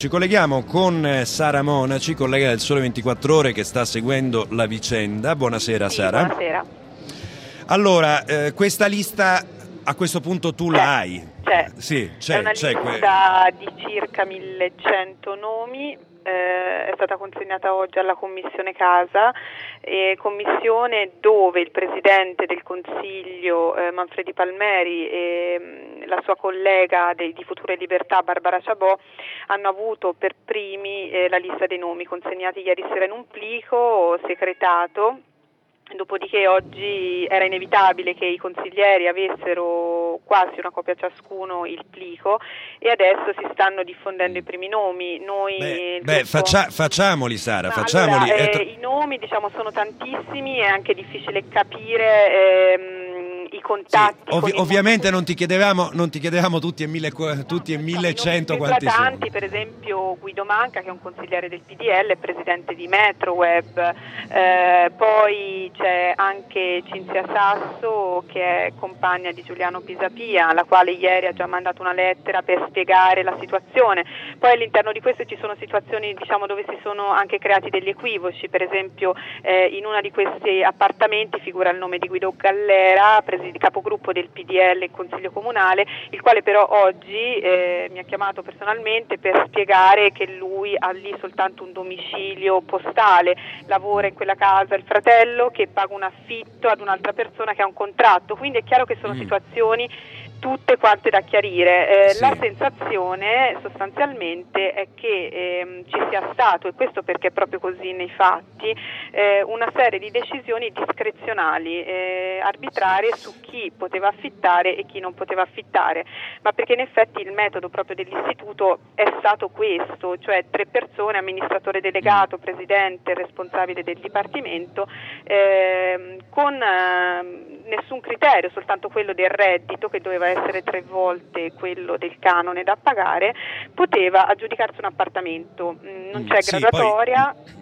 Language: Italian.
Ci colleghiamo con Sara Monaci, collega del Sole 24 Ore che sta seguendo la vicenda. Buonasera Sara. Buonasera. Allora, questa lista a questo punto tu la hai? C'è. Sì, È una lista di circa 1100 nomi. È stata consegnata oggi alla Commissione Casa, commissione dove il Presidente del Consiglio Manfredi Palmeri e la sua collega di Futuro e Libertà Barbara Ciabò hanno avuto per primi la lista dei nomi consegnati ieri sera in un plico secretato. Dopodiché oggi era inevitabile che i consiglieri avessero quasi una copia ciascuno il plico e adesso si stanno diffondendo i primi nomi. Facciamoli Sara, facciamoli. Allora, i nomi sono tantissimi, è anche difficile capire i contatti. Sì, ovviamente non ti chiedevamo tutti e 1100 quanti sono. Per esempio Guido Manca, che è un consigliere del PDL, presidente di Metroweb, poi c'è anche Cinzia Sasso che è compagna di Giuliano Pisapia, la quale ieri ha già mandato una lettera per spiegare la situazione. Poi all'interno di questo ci sono situazioni dove si sono anche creati degli equivoci, per esempio in uno di questi appartamenti figura il nome di Guido Gallera, capogruppo del PDL in Consiglio Comunale, il quale però oggi mi ha chiamato personalmente per spiegare che lui ha lì soltanto un domicilio postale, lavora in quella casa il fratello che paga un affitto ad un'altra persona che ha un contratto, quindi è chiaro che sono situazioni tutte quante da chiarire. Sì. La sensazione sostanzialmente è che ci sia stato, e questo perché è proprio così nei fatti, una serie di decisioni discrezionali, arbitrarie su chi poteva affittare e chi non poteva affittare, ma perché in effetti il metodo proprio dell'istituto è stato questo, cioè 3 persone, amministratore delegato, presidente, responsabile del dipartimento, con nessun criterio, soltanto quello del reddito che doveva essere 3 volte quello del canone da pagare, poteva aggiudicarsi un appartamento. Non c'è graduatoria.